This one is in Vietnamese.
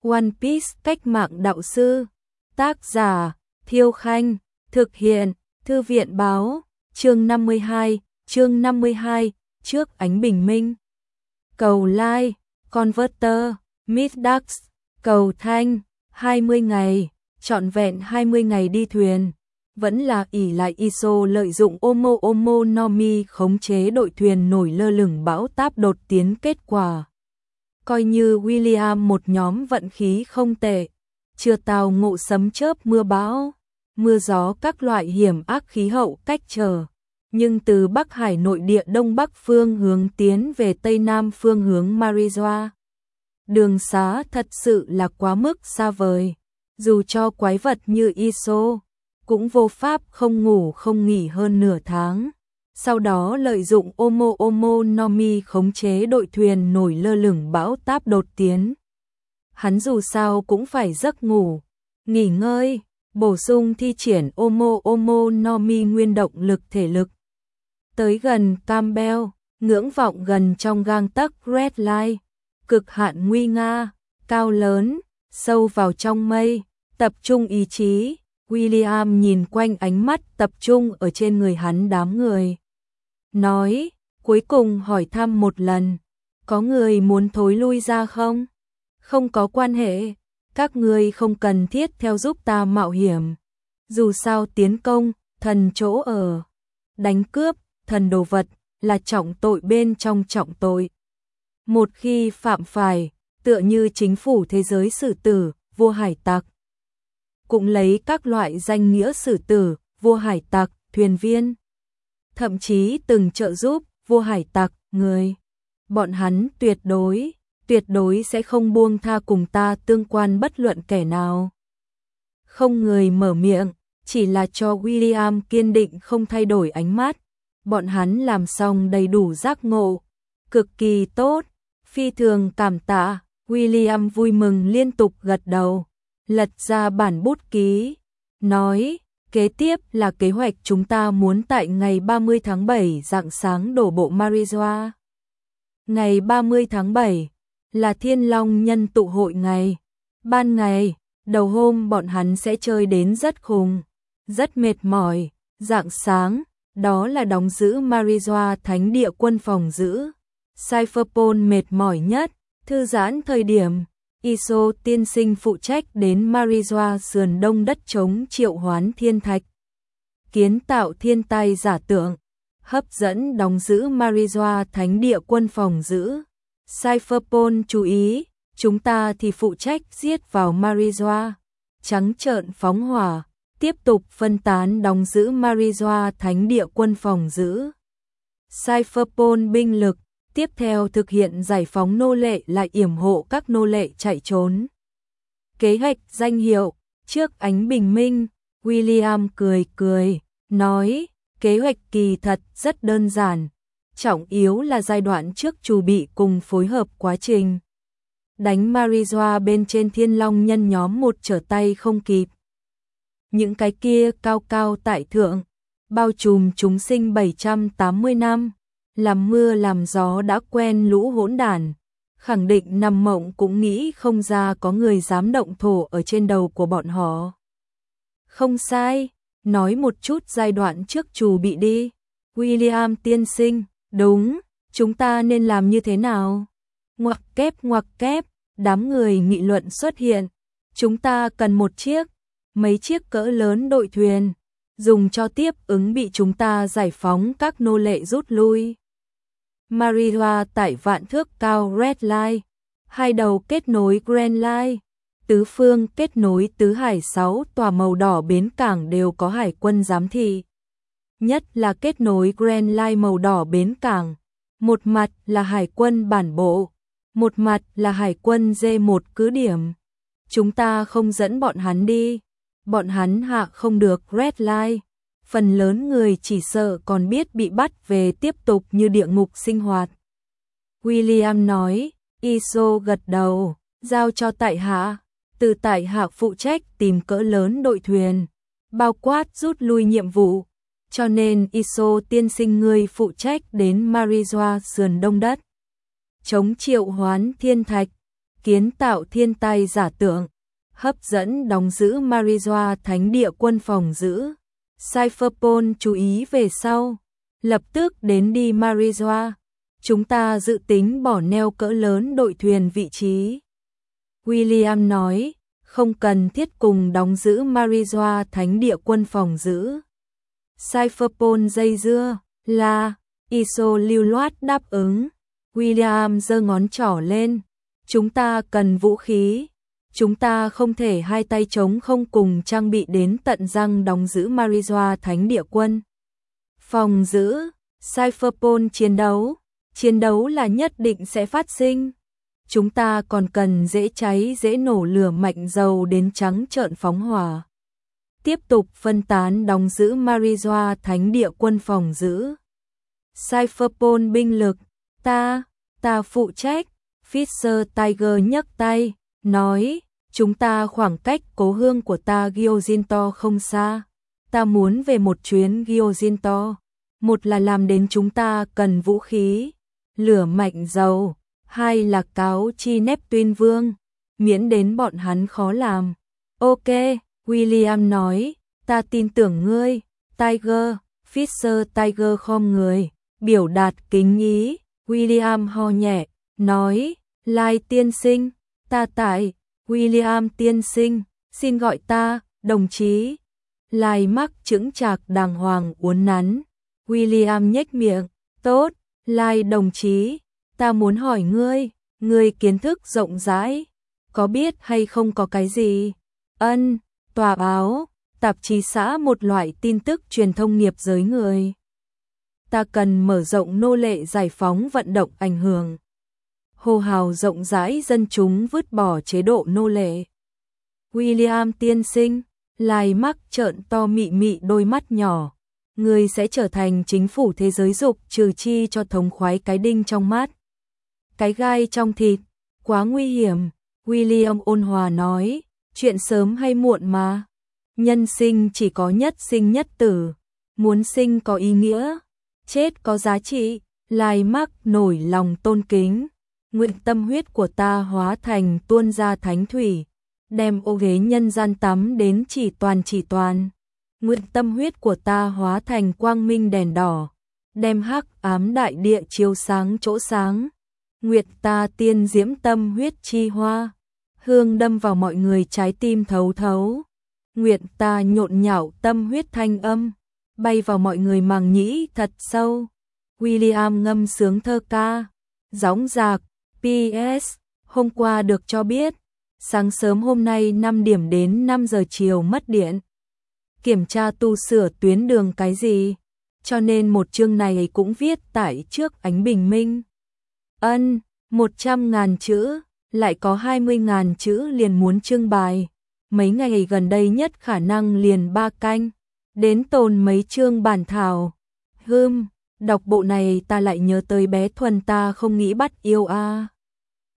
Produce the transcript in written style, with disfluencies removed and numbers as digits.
One Piece cách mạng đạo sư. Tác giả Thiêu Khanh. Thực hiện Thư viện Báo. Chương 52, trước ánh bình minh. Cầu like, Converter, Middax, cầu thanh, 20 ngày, trọn vẹn 20 ngày đi thuyền. Vẫn là ỷ lại Iso lợi dụng Omo no Mi khống chế đội thuyền nổi lơ lửng bão táp đột tiến kết quả. Coi như William một nhóm vận khí không tệ, chưa tao ngộ sấm chớp mưa bão, mưa gió các loại hiểm ác khí hậu cách trở. Nhưng từ Bắc Hải nội địa đông bắc phương hướng tiến về tây nam phương hướng Marijoa, đường xá thật sự là quá mức xa vời. Dù cho quái vật như Iso cũng vô pháp không ngủ không nghỉ hơn nửa tháng. Sau đó lợi dụng Omo no Mi khống chế đội thuyền nổi lơ lửng bão táp đột tiến. Hắn dù sao cũng phải giấc ngủ, nghỉ ngơi, bổ sung thi triển Omo no Mi nguyên động lực thể lực. Tới gần Campbell, ngưỡng vọng gần trong gang tấc Red Line, cực hạn nguy nga, cao lớn, sâu vào trong mây, tập trung ý chí. William nhìn quanh, ánh mắt tập trung ở trên người hắn đám người. Nói, cuối cùng hỏi thăm một lần, có người muốn thối lui ra không? Không có quan hệ, các ngươi không cần thiết theo giúp ta mạo hiểm. Dù sao tiến công, thần chỗ ở, đánh cướp, thần đồ vật, là trọng tội bên trong trọng tội. Một khi phạm phải, tựa như chính phủ thế giới xử tử, vua hải tặc. Cũng lấy các loại danh nghĩa xử tử, vua hải tặc, thuyền viên. Thậm chí từng trợ giúp, vua hải tặc, người. Bọn hắn tuyệt đối sẽ không buông tha cùng ta tương quan bất luận kẻ nào. Không người mở miệng, chỉ là cho William kiên định không thay đổi ánh mắt. Bọn hắn làm xong đầy đủ giác ngộ, cực kỳ tốt, phi thường cảm tạ. William vui mừng liên tục gật đầu, lật ra bản bút ký, nói, kế tiếp là kế hoạch chúng ta muốn tại ngày 30 tháng 7 rạng sáng đổ bộ Marijoa. Ngày 30 tháng 7 là Thiên Long nhân tụ hội ngày. Ban ngày, đầu hôm bọn hắn sẽ chơi đến rất khùng, rất mệt mỏi. Rạng sáng, đó là đóng giữ Marijoa thánh địa quân phòng giữ. Cypherpole mệt mỏi nhất, thư giãn thời điểm. Iso tiên sinh phụ trách đến Marijoa sườn đông đất chống triệu hoán thiên thạch, kiến tạo thiên tai giả tượng, hấp dẫn đóng giữ Marijoa thánh địa quân phòng giữ. Cypherpole chú ý, chúng ta thì phụ trách giết vào Marijoa, trắng trợn phóng hỏa, tiếp tục phân tán đóng giữ Marijoa thánh địa quân phòng giữ. Cypherpole binh lực tiếp theo thực hiện giải phóng nô lệ, lại yểm hộ các nô lệ chạy trốn. Kế hoạch danh hiệu, trước ánh bình minh. William cười, nói, kế hoạch kỳ thật rất đơn giản, trọng yếu là giai đoạn trước chuẩn bị cùng phối hợp quá trình. Đánh Marijoa bên trên Thiên Long nhân nhóm một trở tay không kịp. Những cái kia cao cao tại thượng, bao trùm chúng sinh 780 năm. Làm mưa làm gió đã quen lũ hỗn đản, khẳng định nằm mộng cũng nghĩ không ra có người dám động thổ ở trên đầu của bọn họ. Không sai, nói một chút giai đoạn trước chuẩn bị đi. William tiên sinh, đúng, chúng ta nên làm như thế nào? Ngoặc kép, đám người nghị luận xuất hiện. Chúng ta cần một chiếc, mấy chiếc cỡ lớn đội thuyền, dùng cho tiếp ứng bị chúng ta giải phóng các nô lệ rút lui. Marijoa tại vạn thước cao Red Line, hai đầu kết nối Grand Line, tứ phương kết nối tứ hải, 6 tòa màu đỏ bến cảng đều có hải quân giám thị. Nhất là kết nối Grand Line màu đỏ bến cảng, một mặt là hải quân bản bộ, một mặt là hải quân D1 cứ điểm. Chúng ta không dẫn bọn hắn đi, bọn hắn hạ không được Red Line. Phần lớn người chỉ sợ còn biết bị bắt về tiếp tục như địa ngục sinh hoạt. William nói, Iso gật đầu, giao cho tại hạ. Từ tại hạ phụ trách tìm cỡ lớn đội thuyền, bao quát rút lui nhiệm vụ. Cho nên Iso tiên sinh ngươi phụ trách đến Marijoa sườn đông đất, chống triệu hoán thiên thạch, kiến tạo thiên tai giả tưởng, hấp dẫn đóng giữ Marijoa thánh địa quân phòng giữ. Cypherpol chú ý về sau, lập tức đến đi Marijoa. Chúng ta dự tính bỏ neo cỡ lớn đội thuyền vị trí. William nói, không cần thiết cùng đóng giữ Marijoa thánh địa quân phòng giữ. Cypherpol dây dưa, là, Iso lưu loát đáp ứng. William giơ ngón trỏ lên, chúng ta cần vũ khí. Chúng ta không thể hai tay trống không cùng trang bị đến tận răng đóng giữ Marijoa thánh địa quân phòng giữ. Cypherpol chiến đấu là nhất định sẽ phát sinh. Chúng ta còn cần dễ cháy dễ nổ lửa mạnh dầu đến trắng trợn phóng hỏa. Tiếp tục phân tán đóng giữ Marijoa thánh địa quân phòng giữ. Cypherpol binh lực, ta phụ trách. Fisher Tiger nhấc tay, nói, chúng ta khoảng cách cố hương của ta Gyojinto không xa. Ta muốn về một chuyến Gyojinto. Một là làm đến chúng ta cần vũ khí, lửa mạnh dầu. Hai là cáo chi Neptune Vương, miễn đến bọn hắn khó làm. Ok, William nói, ta tin tưởng ngươi, Tiger. Fisher Tiger khom người, biểu đạt kính ý. William ho nhẹ, nói, Lai tiên sinh, ta tại. William tiên sinh, xin gọi ta, đồng chí. Lai mắc chững chạc đàng hoàng uốn nắn. William nhếch miệng, tốt, Lai đồng chí, ta muốn hỏi ngươi kiến thức rộng rãi, có biết hay không có cái gì? Ân, tòa báo, tạp chí xã một loại tin tức truyền thông nghiệp giới người. Ta cần mở rộng nô lệ giải phóng vận động ảnh hưởng. Hô hào rộng rãi dân chúng vứt bỏ chế độ nô lệ. William tiên sinh, Lai mắc trợn to mị mị đôi mắt nhỏ. Người sẽ trở thành chính phủ thế giới dục trừ chi cho thống khoái cái đinh trong mắt. Cái gai trong thịt, quá nguy hiểm. William ôn hòa nói, chuyện sớm hay muộn mà. Nhân sinh chỉ có nhất sinh nhất tử. Muốn sinh có ý nghĩa, chết có giá trị. Lai mắc nổi lòng tôn kính. Nguyện tâm huyết của ta hóa thành tuôn ra thánh thủy, đem ô ghế nhân gian tắm đến chỉ toàn. Nguyện tâm huyết của ta hóa thành quang minh đèn đỏ, đem hắc ám đại địa chiếu sáng chỗ sáng. Nguyện ta tiên diễm tâm huyết chi hoa, hương đâm vào mọi người trái tim thấu thấu. Nguyện ta nhộn nhạo tâm huyết thanh âm, bay vào mọi người màng nhĩ thật sâu. William ngâm sướng thơ ca, dõng dạc. PS, hôm qua được cho biết, sáng sớm hôm nay 5 điểm đến 5 giờ chiều mất điện. Kiểm tra tu sửa tuyến đường cái gì, cho nên một chương này cũng viết tại trước ánh bình minh. Ân, 100.000 chữ, lại có 20.000 chữ liền muốn trưng bày. Mấy ngày gần đây nhất khả năng liền 3 canh, đến tồn mấy chương bản thảo. Đọc bộ này ta lại nhớ tới bé Thuần ta không nghĩ bắt yêu a.